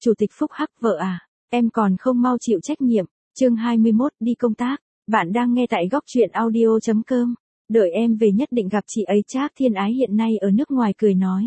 Chủ tịch Phúc Hắc vợ à, em còn không mau chịu trách nhiệm. Chương 21 đi công tác. Bạn đang nghe tại góc truyện audio.com. Đợi em về nhất định gặp chị ấy. Trác Thiên Ái hiện nay ở nước ngoài cười nói.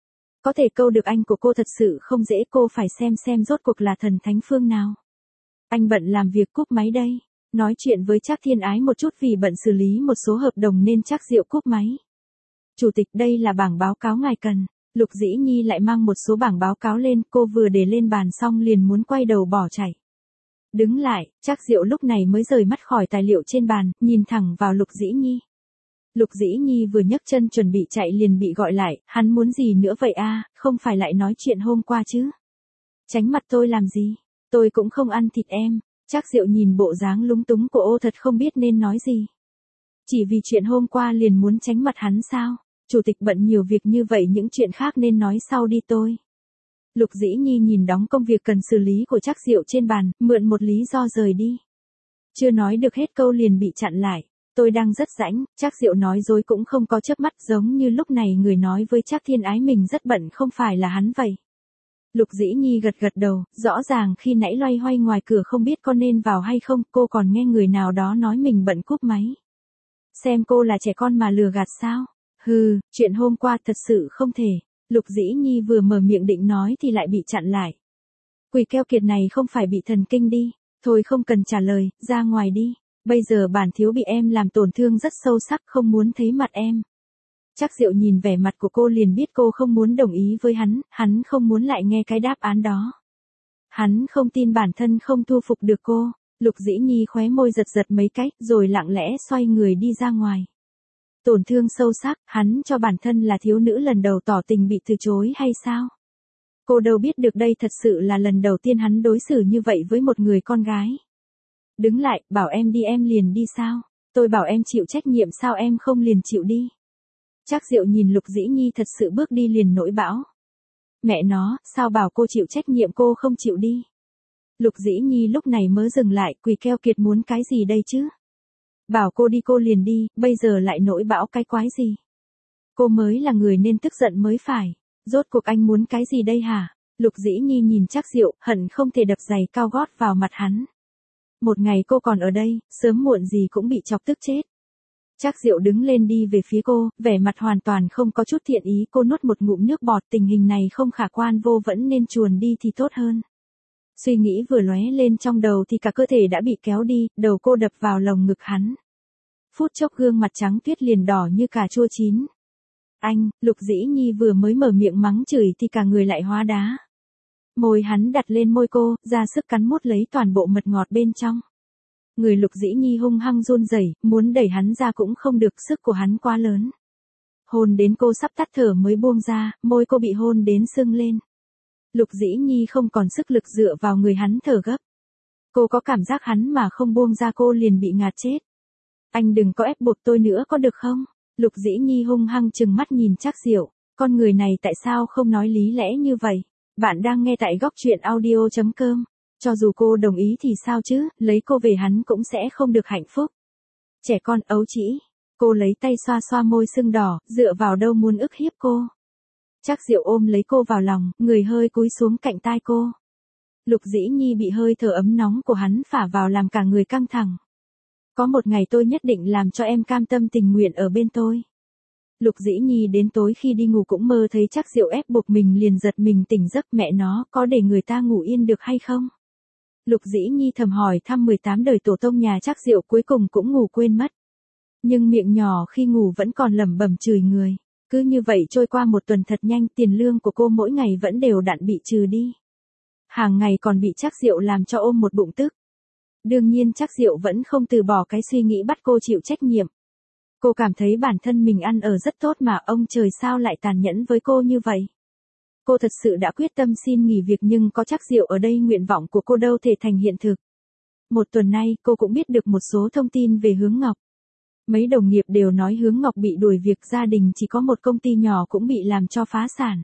Có thể câu được anh của cô thật sự không dễ, cô phải xem rốt cuộc là thần thánh phương nào. Anh bận làm việc cúp máy đây. Nói chuyện với Trác Thiên Ái một chút vì bận xử lý một số hợp đồng nên Trác Diệu cúp máy. Chủ tịch, đây là bảng báo cáo ngài cần. Lục Dĩ Nhi lại mang một số bảng báo cáo lên, cô vừa để lên bàn xong liền muốn quay đầu bỏ chạy. Đứng lại, Trác Diệu lúc này mới rời mắt khỏi tài liệu trên bàn, nhìn thẳng vào Lục Dĩ Nhi. Lục Dĩ Nhi vừa nhấc chân chuẩn bị chạy liền bị gọi lại, hắn muốn gì nữa vậy a, không phải lại nói chuyện hôm qua chứ. Tránh mặt tôi làm gì, tôi cũng không ăn thịt em. Trác Diệu nhìn bộ dáng lúng túng của ô thật không biết nên nói gì. Chỉ vì chuyện hôm qua liền muốn tránh mặt hắn sao? Chủ tịch bận nhiều việc như vậy, những chuyện khác nên nói sau đi tôi. Lục Dĩ Nhi nhìn đóng công việc cần xử lý của Trác Diệu trên bàn, mượn một lý do rời đi. Chưa nói được hết câu liền bị chặn lại. Tôi đang rất rảnh. Trác Diệu nói dối cũng không có chớp mắt, giống như lúc này người nói với Trác Thiên Ái mình rất bận không phải là hắn vậy. Lục Dĩ Nhi gật đầu, rõ ràng khi nãy loay hoay ngoài cửa không biết có nên vào hay không, cô còn nghe người nào đó nói mình bận cúp máy. Xem cô là trẻ con mà lừa gạt sao? Hừ, chuyện hôm qua thật sự không thể. Lục Dĩ Nhi vừa mở miệng định nói thì lại bị chặn lại. Quỷ keo kiệt này không phải bị thần kinh đi. Thôi không cần trả lời, ra ngoài đi. Bây giờ bản thiếu bị em làm tổn thương rất sâu sắc, không muốn thấy mặt em. Trác Diệu nhìn vẻ mặt của cô liền biết cô không muốn đồng ý với hắn không muốn lại nghe cái đáp án đó. Hắn không tin bản thân không thu phục được cô. Lục Dĩ Nhi khóe môi giật mấy cái, rồi lặng lẽ xoay người đi ra ngoài. Tổn thương sâu sắc, hắn cho bản thân là thiếu nữ lần đầu tỏ tình bị từ chối hay sao? Cô đâu biết được đây thật sự là lần đầu tiên hắn đối xử như vậy với một người con gái. Đứng lại, bảo em đi em liền đi sao? Tôi bảo em chịu trách nhiệm sao em không liền chịu đi? Trác Diệu nhìn Lục Dĩ Nhi thật sự bước đi liền nổi bão. Mẹ nó, sao bảo cô chịu trách nhiệm cô không chịu đi? Lục Dĩ Nhi lúc này mới dừng lại, quỳ keo kiệt muốn cái gì đây chứ? Bảo cô đi cô liền đi, bây giờ lại nổi bão cái quái gì? Cô mới là người nên tức giận mới phải. Rốt cuộc anh muốn cái gì đây hả? Lục Dĩ Nhi nhìn Trác Diệu, hận không thể đập giày cao gót vào mặt hắn. Một ngày cô còn ở đây, sớm muộn gì cũng bị chọc tức chết. Trác Diệu đứng lên đi về phía cô, vẻ mặt hoàn toàn không có chút thiện ý. Cô nuốt một ngụm nước bọt, tình hình này không khả quan, vô vẫn nên chuồn đi thì tốt hơn. Suy nghĩ vừa lóe lên trong đầu thì cả cơ thể đã bị kéo đi, đầu cô đập vào lồng ngực hắn. Phút chốc gương mặt trắng tuyết liền đỏ như cà chua chín. Anh, Lục Dĩ Nhi vừa mới mở miệng mắng chửi thì cả người lại hóa đá. Môi hắn đặt lên môi cô, ra sức cắn mút lấy toàn bộ mật ngọt bên trong. Người Lục Dĩ Nhi hung hăng run rẩy, muốn đẩy hắn ra cũng không được, sức của hắn quá lớn. Hôn đến cô sắp tắt thở mới buông ra, môi cô bị hôn đến sưng lên. Lục Dĩ Nhi không còn sức lực dựa vào người hắn thở gấp. Cô có cảm giác hắn mà không buông ra cô liền bị ngạt chết. Anh đừng có ép buộc tôi nữa có được không? Lục Dĩ Nhi hung hăng trừng mắt nhìn Trác Diệu, con người này tại sao không nói lý lẽ như vậy? Bạn đang nghe tại góc truyện audio.com. Cho dù cô đồng ý thì sao chứ, lấy cô về hắn cũng sẽ không được hạnh phúc. Trẻ con ấu trĩ. Cô lấy tay xoa xoa môi sưng đỏ, dựa vào đâu muốn ức hiếp cô. Trác Diệu ôm lấy cô vào lòng, người hơi cúi xuống cạnh tai cô. Lục Dĩ Nhi bị hơi thở ấm nóng của hắn phả vào làm cả người căng thẳng. Có một ngày tôi nhất định làm cho em cam tâm tình nguyện ở bên tôi. Lục Dĩ Nhi đến tối khi đi ngủ cũng mơ thấy Trác Diệu ép buộc mình liền giật mình tỉnh giấc, mẹ nó, có để người ta ngủ yên được hay không? Lục Dĩ Nhi thầm hỏi thăm 18 đời tổ tông nhà Trác Diệu, cuối cùng cũng ngủ quên mất. Nhưng miệng nhỏ khi ngủ vẫn còn lẩm bẩm chửi người. Cứ như vậy trôi qua một tuần thật nhanh, tiền lương của cô mỗi ngày vẫn đều đặn bị trừ đi. Hàng ngày còn bị Trác Diệu làm cho ôm một bụng tức. Đương nhiên Trác Diệu vẫn không từ bỏ cái suy nghĩ bắt cô chịu trách nhiệm. Cô cảm thấy bản thân mình ăn ở rất tốt mà ông trời sao lại tàn nhẫn với cô như vậy. Cô thật sự đã quyết tâm xin nghỉ việc nhưng có Trác Diệu ở đây nguyện vọng của cô đâu thể thành hiện thực. Một tuần nay cô cũng biết được một số thông tin về Hướng Ngọc. Mấy đồng nghiệp đều nói Hướng Ngọc bị đuổi việc, gia đình chỉ có một công ty nhỏ cũng bị làm cho phá sản.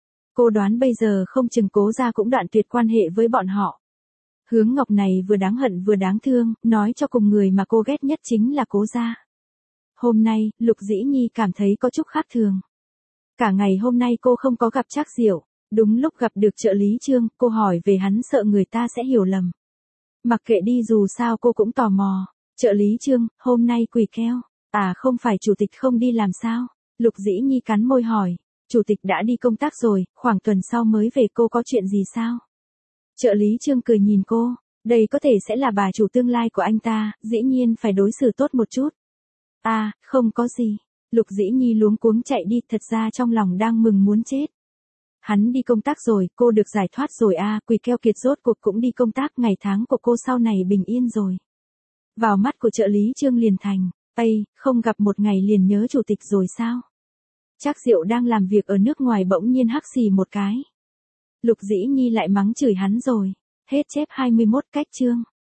Cô đoán bây giờ không chừng Cố gia cũng đoạn tuyệt quan hệ với bọn họ. Hướng Ngọc này vừa đáng hận vừa đáng thương, nói cho cùng người mà cô ghét nhất chính là Cố gia. Hôm nay, Lục Dĩ Nhi cảm thấy có chút khác thường. Cả ngày hôm nay cô không có gặp Trác Diệu. Đúng lúc gặp được trợ lý Trương, cô hỏi về hắn sợ người ta sẽ hiểu lầm. Mặc kệ đi dù sao cô cũng tò mò. Trợ lý Trương, hôm nay quỳ keo. À không phải chủ tịch không đi làm sao? Lục Dĩ Nhi cắn môi hỏi. Chủ tịch đã đi công tác rồi, khoảng tuần sau mới về, cô có chuyện gì sao? Trợ lý Trương cười nhìn cô. Đây có thể sẽ là bà chủ tương lai của anh ta, dĩ nhiên phải đối xử tốt một chút. À, không có gì. Lục Dĩ Nhi luống cuống chạy đi, thật ra trong lòng đang mừng muốn chết. Hắn đi công tác rồi, cô được giải thoát rồi à, Quỳ Keo Kiệt rốt cuộc cũng đi công tác, ngày tháng của cô sau này bình yên rồi. Vào mắt của trợ lý Trương liền thành, Ây, không gặp một ngày liền nhớ chủ tịch rồi sao? Trác Diệu đang làm việc ở nước ngoài bỗng nhiên hắc xì một cái. Lục Dĩ Nhi lại mắng chửi hắn rồi. Hết chép 21 cách chương.